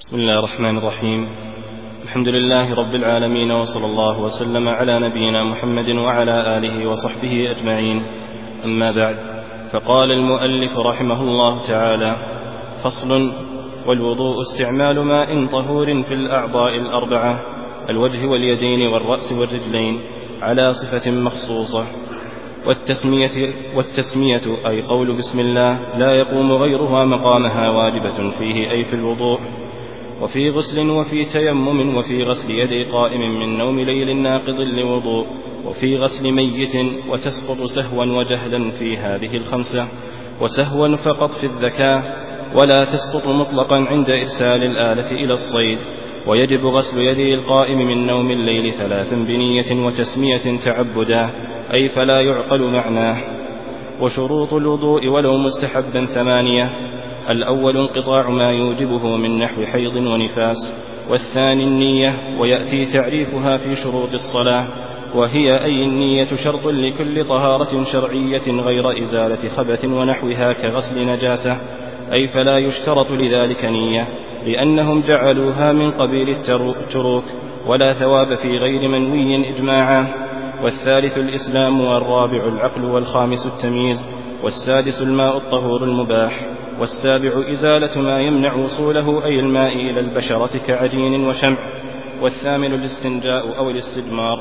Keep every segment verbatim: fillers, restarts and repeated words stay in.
بسم الله الرحمن الرحيم. الحمد لله رب العالمين، وصلى الله وسلم على نبينا محمد وعلى آله وصحبه أجمعين. أما بعد، فقال المؤلف رحمه الله تعالى: فصل: والوضوء استعمال ماء طهور في الأعضاء الأربعة، الوجه واليدين والرأس والرجلين، على صفة مخصوصة. والتسمية, والتسمية أي قول بسم الله لا يقوم غيرها مقامها، واجبة فيه أي في الوضوء، وفي غسل، وفي تيمم، وفي غسل يدي قائم من نوم ليل ناقض لوضوء، وفي غسل ميت، وتسقط سهوا وجهلا في هذه الخمسة، وسهوا فقط في الذكاء، ولا تسقط مطلقا عند إرسال الآلة إلى الصيد. ويجب غسل يدي القائم من نوم الليل ثلاثا بنية وتسمية تعبدا، أي فلا يعقل معناه. وشروط الوضوء ولو مستحبا ثمانية: الأول انقطاع ما يوجبه من نحو حيض ونفاس، والثاني النية، ويأتي تعريفها في شروط الصلاة، وهي أي النية شرط لكل طهارة شرعية غير إزالة خبث ونحوها كغسل نجاسة، أي فلا يشترط لذلك نية، لأنهم جعلوها من قبيل التروك، ولا ثواب في غير منوي إجماعا. والثالث الإسلام، والرابع العقل، والخامس التمييز، والسادس الماء الطهور المباح، والسابع إزالة ما يمنع وصوله أي الماء إلى البشرة كعجين وشمع، والثامن الاستنجاء أو الاستجمار.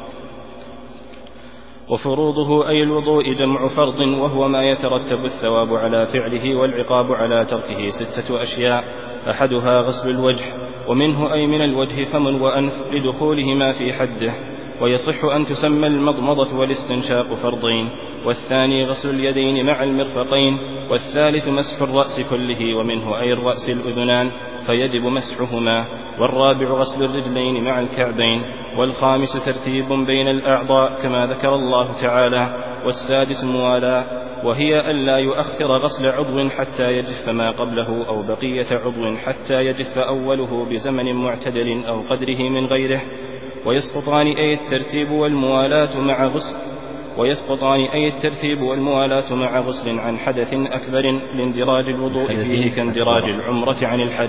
وفروضه أي الوضوء جمع فرض، وهو ما يترتب الثواب على فعله والعقاب على تركه ستة أشياء: أحدها غسل الوجه، ومنه أي من الوجه فم وأنف لدخولهما في حده، ويصح أن تسمى المضمضة والاستنشاق فرضين. والثاني غسل اليدين مع المرفقين. والثالث مسح الرأس كله، ومنه أي الرأس الأذنان فيجب مسحهما. والرابع غسل الرجلين مع الكعبين. والخامس ترتيب بين الأعضاء كما ذكر الله تعالى. والسادس موالاة، وهي ألا يؤخر غسل عضو حتى يجف ما قبله، أو بقية عضو حتى يجف أوله بزمن معتدل أو قدره من غيره. ويسقطان أي الترتيب والموالاة مع غسل ويسقطان أي الترتيب والموالاة مع غسل عن حدث أكبر لاندراج الوضوء فيه كاندراج العمرة عن الحج.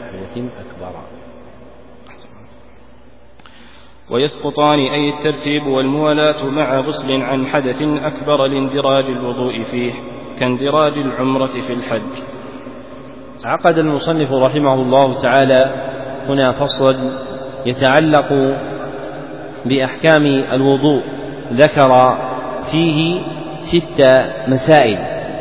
ويسقطان أي الترتيب والموالاة مع غسل عن حدث أكبر لاندراج الوضوء فيه كاندراج العمرة في الحج. عقد المصنف رحمه الله تعالى هنا فصل يتعلق بأحكام الوضوء، ذكر فيه ست مسائل.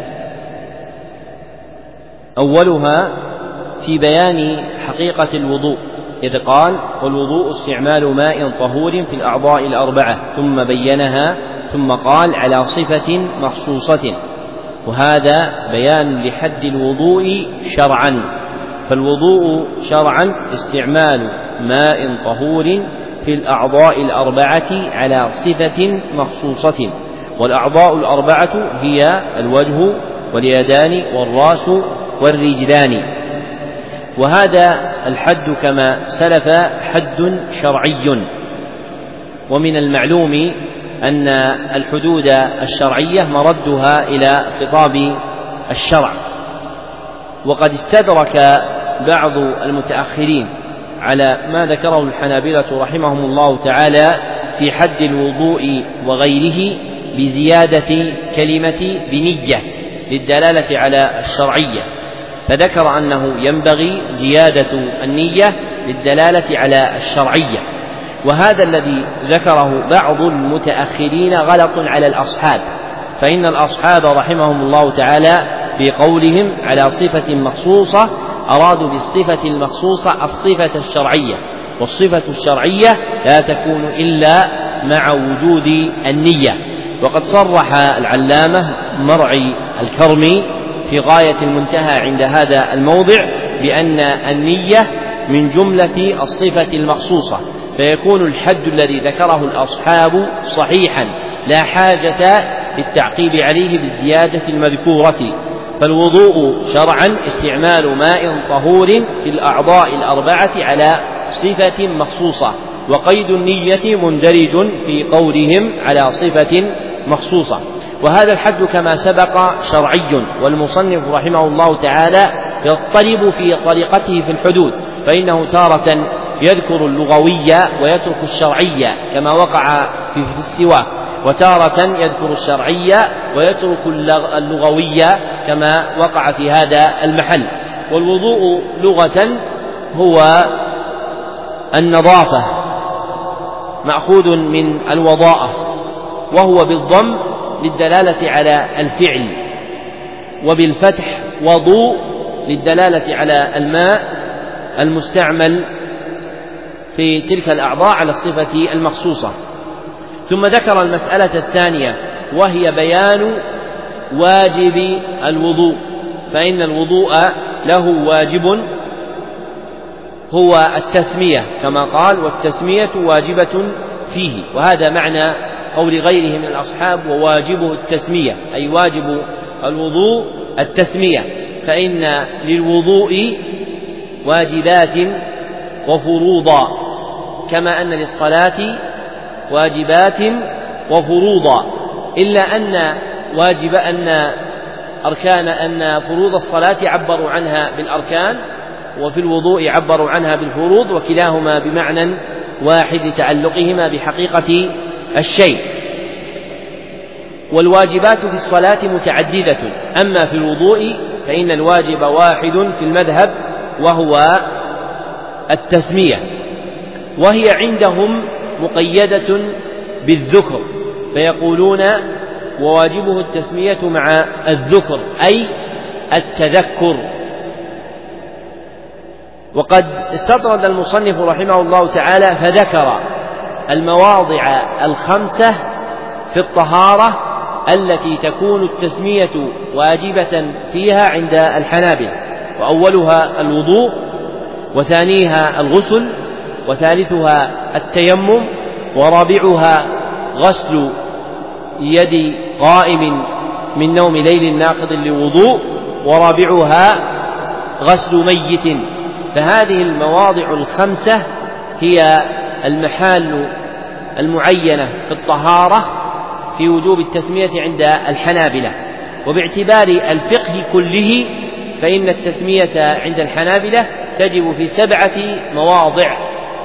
أولها في بيان حقيقة الوضوء، إذ قال: والوضوء استعمال ماء طهور في الأعضاء الأربعة، ثم بينها ثم قال: على صفة مخصوصة. وهذا بيان لحد الوضوء شرعا. فالوضوء شرعا استعمال ماء طهور في الأعضاء الأربعة على صفة مخصوصة، والأعضاء الأربعة هي الوجه واليدان والرأس والرجلان. وهذا الحد كما سلف حد شرعي، ومن المعلوم أن الحدود الشرعية مردها إلى خطاب الشرع. وقد استدرك بعض المتأخرين على ما ذكره الحنابلة رحمهم الله تعالى في حد الوضوء وغيره بزيادة كلمة بنية للدلالة على الشرعية، فذكر أنه ينبغي زيادة النية للدلالة على الشرعية. وهذا الذي ذكره بعض المتأخرين غلط على الأصحاب، فإن الأصحاب رحمهم الله تعالى في قولهم على صفة مخصوصة أرادوا بالصفة المخصوصة الصفة الشرعية، والصفة الشرعية لا تكون إلا مع وجود النية. وقد صرح العلامة مرعي الكرمي في غاية المنتهى عند هذا الموضع بأن النية من جملة الصفة المخصوصة، فيكون الحد الذي ذكره الأصحاب صحيحا، لا حاجة للتعقيب عليه بالزيادة المذكورة. فالوضوء شرعا استعمال ماء طهور في الأعضاء الأربعة على صفة مخصوصة، وقيد النية مندرج في قولهم على صفة مخصوصة. وهذا الحد كما سبق شرعي، والمصنف رحمه الله تعالى يضطرب في طريقته في الحدود، فإنه تارة يذكر اللغوية ويترك الشرعية كما وقع في السواك، وتارة يذكر الشرعية ويترك اللغوية كما وقع في هذا المحل. والوضوء لغة هو النظافة مأخوذ من الوضاءة، وهو بالضم للدلالة على الفعل، وبالفتح وضوء للدلالة على الماء المستعمل في تلك الأعضاء على الصفة المخصوصة. ثم ذكر المسألة الثانية وهي بيان واجب الوضوء، فإن الوضوء له واجب هو التسمية كما قال: والتسمية واجبة فيه. وهذا معنى قول غيره من الأصحاب: وواجبه التسمية، أي واجب الوضوء التسمية، فإن للوضوء واجبات وفروضا كما أن للصلاة واجبات وفروضا، إلا أن واجب أن أركان أن فروض الصلاة عبروا عنها بالأركان، وفي الوضوء عبروا عنها بالفروض، وكلاهما بمعنى واحد لتعلقهما بحقيقة الشيء. والواجبات في الصلاة متعددة، أما في الوضوء فإن الواجب واحد في المذهب وهو التسمية، وهي عندهم مقيدة بالذكر، فيقولون: وواجبه التسمية مع الذكر، أي التذكر. وقد استطرد المصنف رحمه الله تعالى فذكر المواضع الخمسة في الطهارة التي تكون التسمية واجبة فيها عند الحنابلة، وأولها الوضوء، وثانيها الغسل، وثالثها التيمم، ورابعها غسل يد قائم من نوم ليل ناقض لوضوء، ورابعها غسل ميت. فهذه المواضع الخمسة هي المحال المعينة في الطهارة في وجوب التسمية عند الحنابلة. وباعتبار الفقه كله فإن التسمية عند الحنابلة تجب في سبعة مواضع: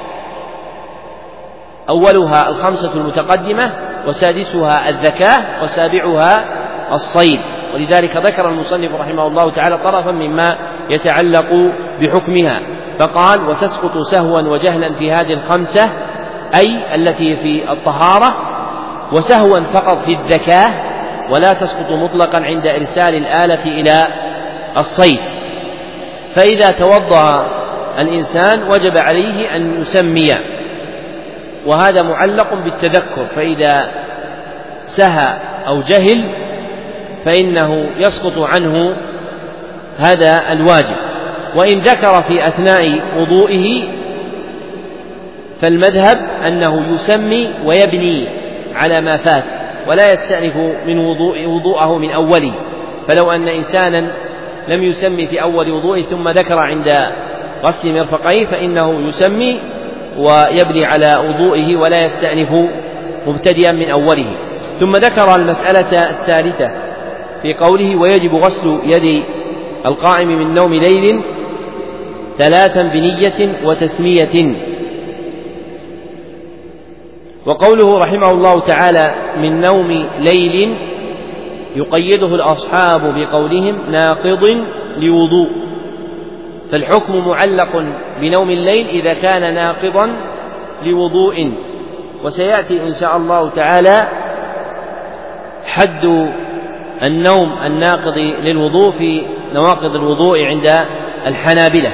أولها الخمسة المتقدمة، وسادسها الذكاة، وسابعها الصيد. ولذلك ذكر المصنف رحمه الله تعالى طرفا مما يتعلق بحكمها، فقال: وتسقط سهوا وجهلا في هذه الخمسة، أي التي في الطهارة، وسهوا فقط في الذكاة، ولا تسقط مطلقا عند إرسال الآلة إلى الصيد. فإذا توضأ الإنسان وجب عليه أن يسمي، وهذا معلق بالتذكر، فإذا سهى أو جهل فإنه يسقط عنه هذا الواجب. وإن ذكر في أثناء وضوئه فالمذهب أنه يسمي ويبني على ما فات، ولا يستأنف من وضوء وضوءه من أوله. فلو أن إنسانا لم يسمي في أول وضوءه ثم ذكر عند غسل مرفقيه فإنه يسمي ويبني على وضوئه ولا يستأنف مبتدئا من أوله. ثم ذكر المسألة الثالثة في قوله: ويجب غسل يد القائم من نوم ليل ثلاثا بنية وتسمية. وقوله رحمه الله تعالى من نوم ليل يقيده الأصحاب بقولهم ناقض لوضوء، فالحكم معلق بنوم الليل إذا كان ناقضا لوضوء. وسيأتي إن شاء الله تعالى حد النوم الناقض للوضوء في نواقض الوضوء عند الحنابلة.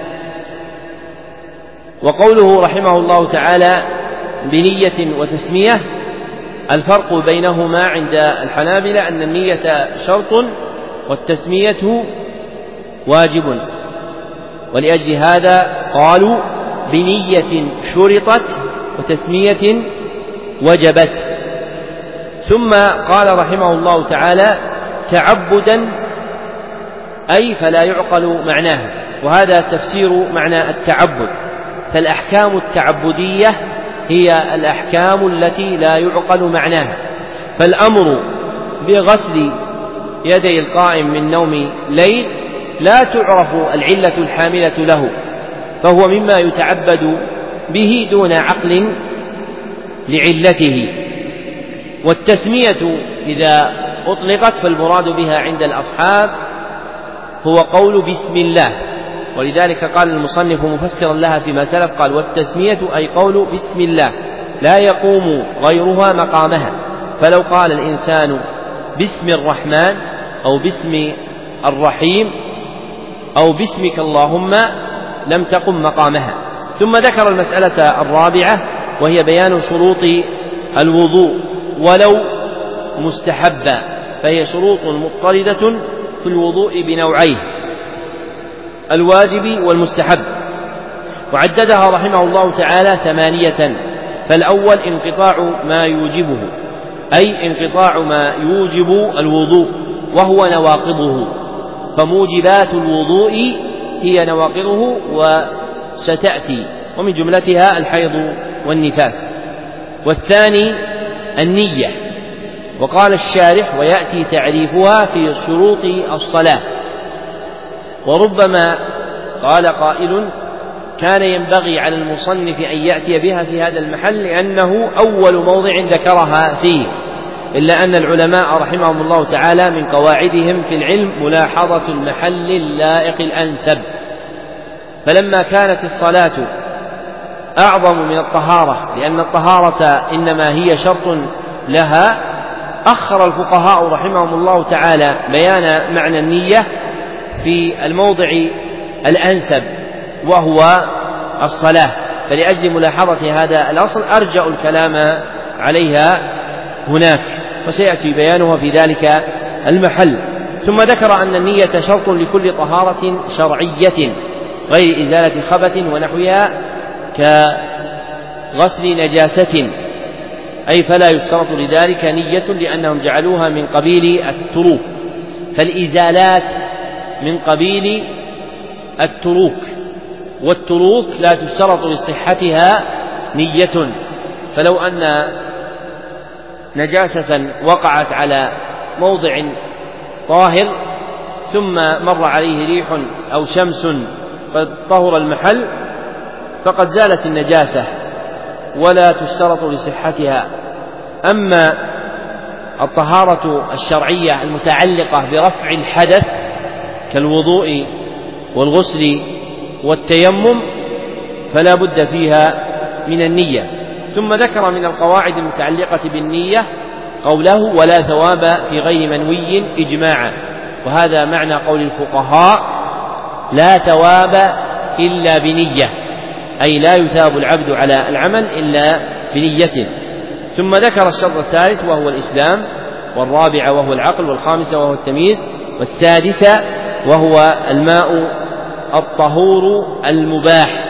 وقوله رحمه الله تعالى بنية وتسمية، الفرق بينهما عند الحنابلة أن النية شرط والتسمية واجب، ولأجل هذا قالوا بنية شرطت وتسمية وجبت. ثم قال رحمه الله تعالى تعبدا، أي فلا يعقل معناه، وهذا تفسير معنى التعبد. فالأحكام التعبدية هي الأحكام التي لا يعقل معناها، فالأمر بغسل يدي القائم من نوم ليل لا تعرف العلة الحاملة له، فهو مما يتعبد به دون عقل لعلته. والتسمية إذا أطلقت فالمراد بها عند الأصحاب هو قول بسم الله، ولذلك قال المصنف مفسرا لها فيما سلف قال: والتسمية أي قول بسم الله لا يقوم غيرها مقامها، فلو قال الإنسان باسم الرحمن أو باسم الرحيم أو باسمك اللهم لم تقم مقامها. ثم ذكر المسألة الرابعة وهي بيان شروط الوضوء ولو مستحبا، فهي شروط مضطردة في الوضوء بنوعيه الواجب والمستحب، وعددها رحمه الله تعالى ثمانية. فالأول انقطاع ما يوجبه، أي انقطاع ما يوجب الوضوء وهو نواقضه، فموجبات الوضوء هي نواقضه وستأتي، ومن جملتها الحيض والنفاس. والثاني النية، وقال الشارح: ويأتي تعريفها في شروط الصلاة. وربما قال قائل: كان ينبغي على المصنف أن يأتي بها في هذا المحل لأنه أول موضع ذكرها فيه، إلا أن العلماء رحمهم الله تعالى من قواعدهم في العلم ملاحظة المحل اللائق الأنسب، فلما كانت الصلاة أعظم من الطهارة لأن الطهارة إنما هي شرط لها، أخر الفقهاء رحمهم الله تعالى بيان معنى النية في الموضع الأنسب وهو الصلاة، فلأجل ملاحظة هذا الأصل أرجأ الكلام عليها هناك، وسيأتي بيانها في ذلك المحل. ثم ذكر أن النية شرط لكل طهارة شرعية غير إزالة خبث ونحوها كغسل نجاسة، أي فلا يشترط لذلك نية لأنهم جعلوها من قبيل التروك، فالإزالات من قبيل التروك، والتروك لا تشترط لصحتها نية. فلو أن نجاسة وقعت على موضع طاهر ثم مر عليه ريح أو شمس قد طهر المحل فقد زالت النجاسة ولا تشترط لصحتها. أما الطهارة الشرعية المتعلقة برفع الحدث كالوضوء والغسل والتيمم فلا بد فيها من النية. ثم ذكر من القواعد المتعلقة بالنية قوله: ولا ثواب في غير منوي إجماعا، وهذا معنى قول الفقهاء: لا ثواب إلا بنية، أي لا يثاب العبد على العمل إلا بنيته. ثم ذكر الشرط الثالث وهو الإسلام، والرابع وهو العقل، والخامسة وهو التمييز، والسادسة وهو الماء الطهور المباح،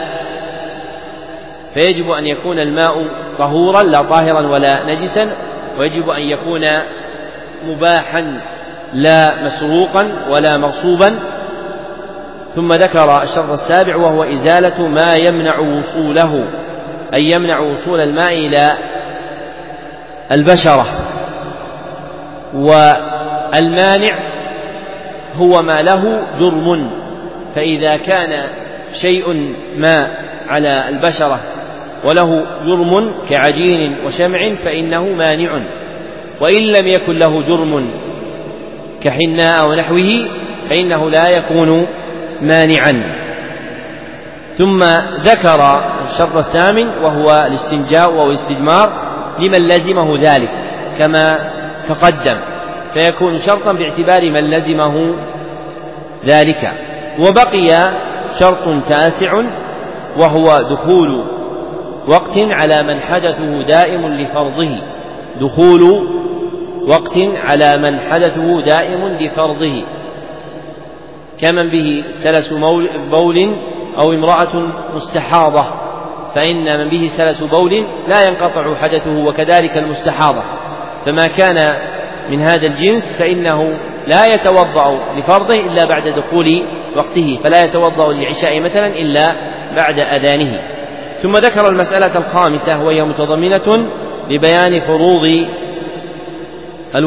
فيجب أن يكون الماء طهورا لا طاهرا ولا نجسا، ويجب أن يكون مباحا لا مسروقا ولا مغصوبا. ثم ذكر الشرط السابع وهو إزالة ما يمنع وصوله، أي يمنع وصول الماء إلى البشرة. والمانع هو ما له جرم، فإذا كان شيء ما على البشرة وله جرم كعجين وشمع فإنه مانع، وإن لم يكن له جرم كحناء ونحوه فإنه لا يكون مانعا. ثم ذكر الشرط الثامن وهو الاستنجاء والاستجمار لمن لزمه ذلك كما تقدم، فيكون شرطا باعتبار من لزمه ذلك. وبقي شرط تاسع وهو دخول وقت على من حدثه دائم لفرضه، دخول وقت على من حدثه دائم لفرضه، كمن به سلس بول أو امرأة مستحاضة، فإن من به سلس بول لا ينقطع حدثه، وكذلك المستحاضة، فما كان من هذا الجنس فإنه لا يتوضأ لفرضه إلا بعد دخول وقته، فلا يتوضأ للعشاء مثلا إلا بعد أذانه. ثم ذكر المسألة الخامسة وهي متضمنة لبيان فروض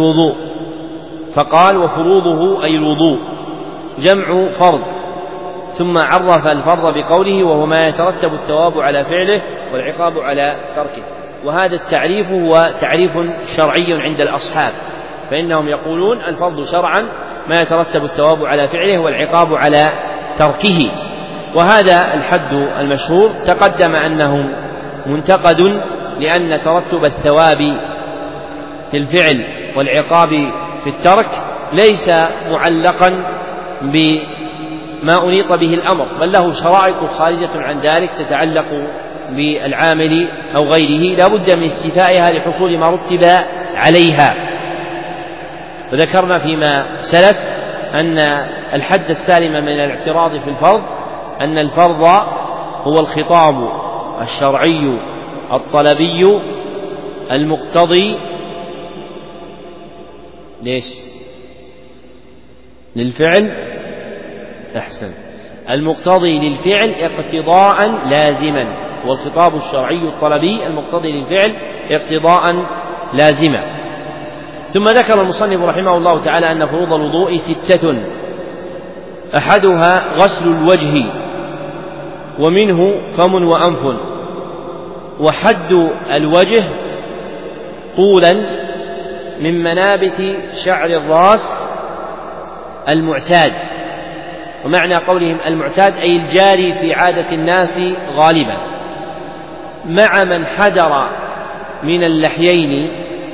الوضوء، فقال: وفروضه أي الوضوء جمع فرض، ثم عرف الفرض بقوله وهو ما يترتب الثواب على فعله والعقاب على تركه. وهذا التعريف هو تعريف شرعي عند الأصحاب، فإنهم يقولون الفرض شرعا ما يترتب الثواب على فعله والعقاب على تركه. وهذا الحد المشهور تقدم أنه منتقد، لأن ترتب الثواب في الفعل والعقاب في الترك ليس معلقا بما أنيط به الأمر، بل له شرائط خارجة عن ذلك تتعلق بالعامل أو غيره لا بد من استيفائها لحصول ما رتب عليها. وذكرنا فيما سلف أن الحد السالم من الاعتراض في الفرض أن الفرض هو الخطاب الشرعي الطلبي المقتضي ليش؟ للفعل، أحسن، المقتضي للفعل اقتضاء لازما، والخطاب الشرعي الطلبي المقتضي للفعل اقتضاء لازما. ثم ذكر المصنف رحمه الله تعالى أن فروض الوضوء ستة، أحدها غسل الوجه ومنه فم وأنف، وحد الوجه طولا من منابت شعر الرأس المعتاد. ومعنى قولهم المعتاد أي الجاري في عادة الناس غالبا، مع من حدر من اللحيين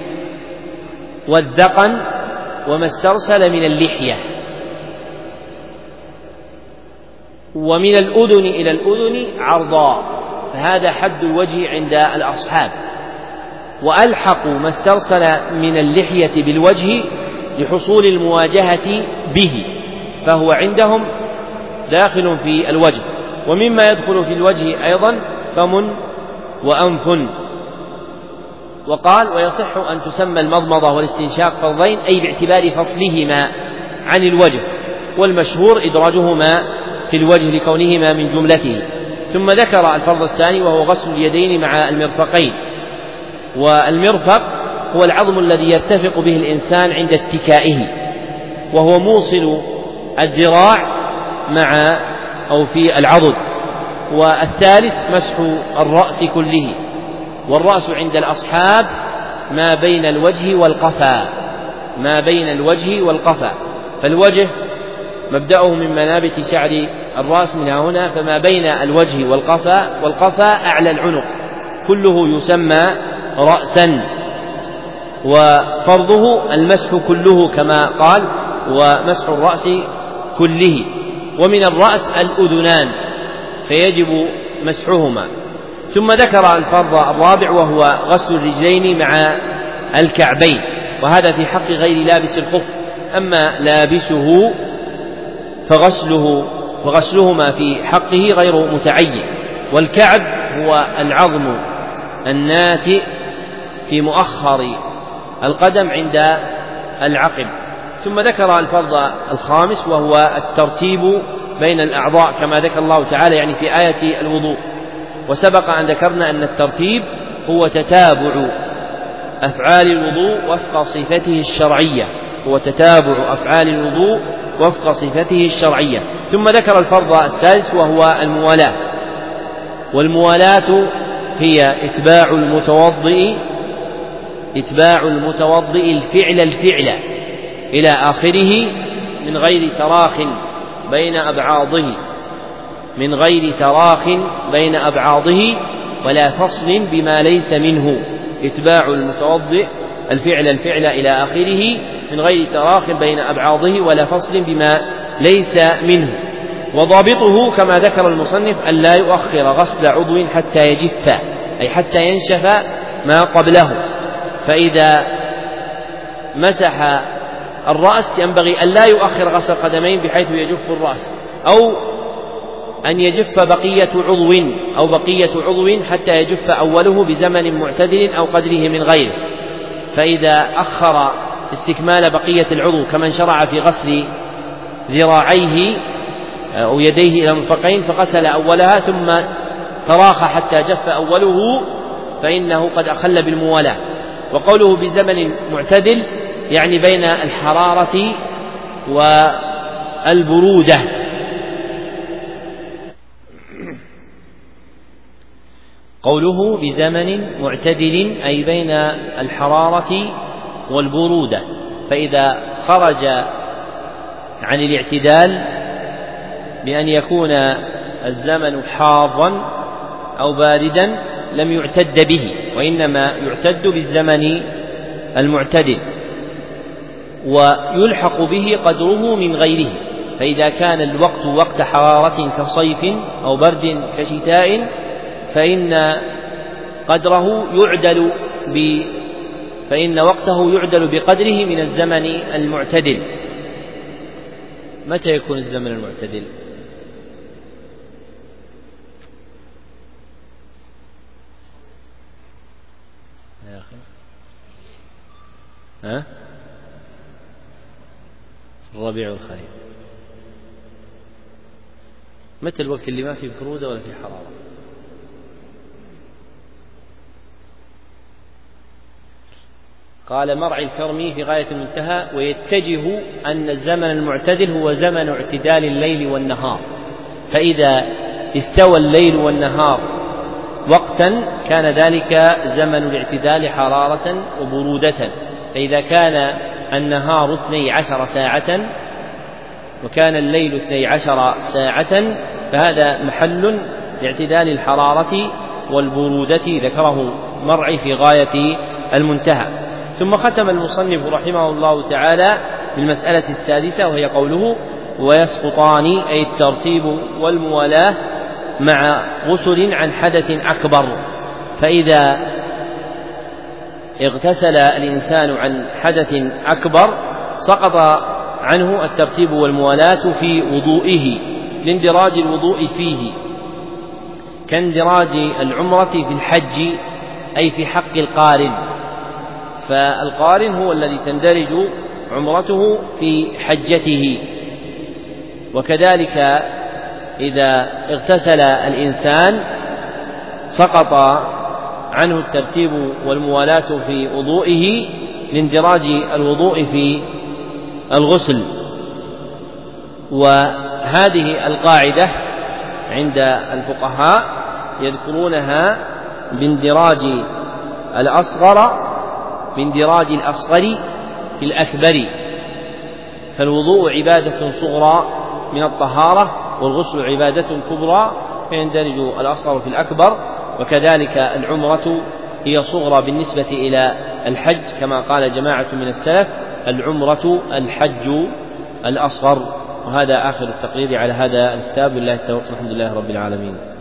والذقن وما استرسل من اللحية، ومن الأذن إلى الأذن عرضا، فهذا حد الوجه عند الأصحاب. وألحقوا ما استرسل من اللحية بالوجه لحصول المواجهة به، فهو عندهم داخل في الوجه. ومما يدخل في الوجه أيضا فم وأنف. وقال ويصح أن تسمى المضمضة والاستنشاق فرضين، أي باعتبار فصلهما عن الوجه، والمشهور إدراجهما في الوجه لكونهما من جملته. ثم ذكر الفرض الثاني وهو غسل اليدين مع المرفقين. والمرفق هو العظم الذي يرتفق به الإنسان عند اتكائه، وهو موصل الذراع مع أو في العضد. والثالث مسح الرأس كله، والرأس عند الأصحاب ما بين الوجه والقفا، ما بين الوجه والقفا، فالوجه مبدأه من منابت شعر الرأس من هنا، فما بين الوجه والقفا، والقفا أعلى العنق، كله يسمى رأسا. وفرضه المسح كله كما قال، ومسح الرأس كله. ومن الرأس الأذنان فيجب مسحهما. ثم ذكر الفرض الرابع وهو غسل الرجلين مع الكعبين، وهذا في حق غير لابس الخف. أما لابسه فغسله فغسلهما في حقه غير متعين. والكعب هو العظم الناتئ في مؤخر القدم عند العقب. ثم ذكر الفرض الخامس وهو الترتيب بين الأعضاء كما ذكر الله تعالى يعني في آية الوضوء. وسبق أن ذكرنا أن الترتيب هو تتابع أفعال الوضوء وفق صفته الشرعية، هو تتابع أفعال الوضوء وفق صفته الشرعية. ثم ذكر الفرض السادس وهو الموالاة. والموالاة هي إتباع المتوضئ إتباع المتوضئ الفعل الفعل إلى آخره من غير تراخ بين أبعاضه من غير تراخ بين أبعاضه ولا فصل بما ليس منه. إتباع المتوضئ الفعل الفعل إلى آخره من غير تراخ بين أبعاضه ولا فصل بما ليس منه. وضابطه كما ذكر المصنف أن لا يؤخر غسل عضو حتى يجف، أي حتى ينشف ما قبله. فإذا مسح الرأس ينبغي أن لا يؤخر غسل القدمين بحيث يجف الرأس، أو أن يجف بقية عضو أو بقية عضو حتى يجف أوله بزمن معتدل أو قدره من غيره. فإذا أخر استكمال بقية العضو كمن شرع في غسل ذراعيه أو يديه إلى المرفقين فغسل أولها ثم تراخى حتى جف أوله فإنه قد أخل بالموالاة. وقوله بزمن معتدل يعني بين الحرارة والبرودة، قوله بزمن معتدل أي بين الحرارة والبرودة، فإذا خرج عن الاعتدال بأن يكون الزمن حارا أو باردا لم يعتد به، وإنما يعتد بالزمن المعتدل ويلحق به قدره من غيره. فإذا كان الوقت وقت حرارة كصيف أو برد كشتاء فإن قدره يعدل ب فإن وقته يعدل بقدره من الزمن المعتدل. متى يكون الزمن المعتدل؟ يا أخي ها؟ الربيع والخريف. متى الوقت اللي ما فيه برودة ولا فيه حرارة؟ قال مرعي الكرمي في غاية المنتهى: ويتجه أن الزمن المعتدل هو زمن اعتدال الليل والنهار، فإذا استوى الليل والنهار وقتا كان ذلك زمن الاعتدال حرارة وبرودة. فإذا كان النهار اثني عشر ساعة وكان الليل اثني عشر ساعة فهذا محل لاعتدال الحرارة والبرودة، ذكره مرعي في غاية المنتهى. ثم ختم المصنف رحمه الله تعالى بالمسألة السادسة، وهي قوله: ويسقطان أي الترتيب والموالاة مع غسل عن حدث أكبر. فإذا اغتسل الإنسان عن حدث أكبر سقط عنه الترتيب والموالاة في وضوئه لاندراج الوضوء فيه، كاندراج العمرة في الحج أي في حق القارن، فالقارن هو الذي تندرج عمرته في حجته. وكذلك إذا اغتسل الإنسان سقط عنه الترتيب والموالاة في وضوئه لاندراج الوضوء في الغسل. وهذه القاعدة عند الفقهاء يذكرونها باندراج الأصغر باندراج الأصغر في الأكبر، فالوضوء عبادة صغرى من الطهارة والغسل عبادة كبرى فيندرج الأصغر في الأكبر. وكذلك العمرة هي صغرى بالنسبة إلى الحج، كما قال جماعة من السلف: العمرة الحج الأصغر. وهذا آخر التقرير على هذا الكتاب. بالله التوفيق، الحمد لله رب العالمين.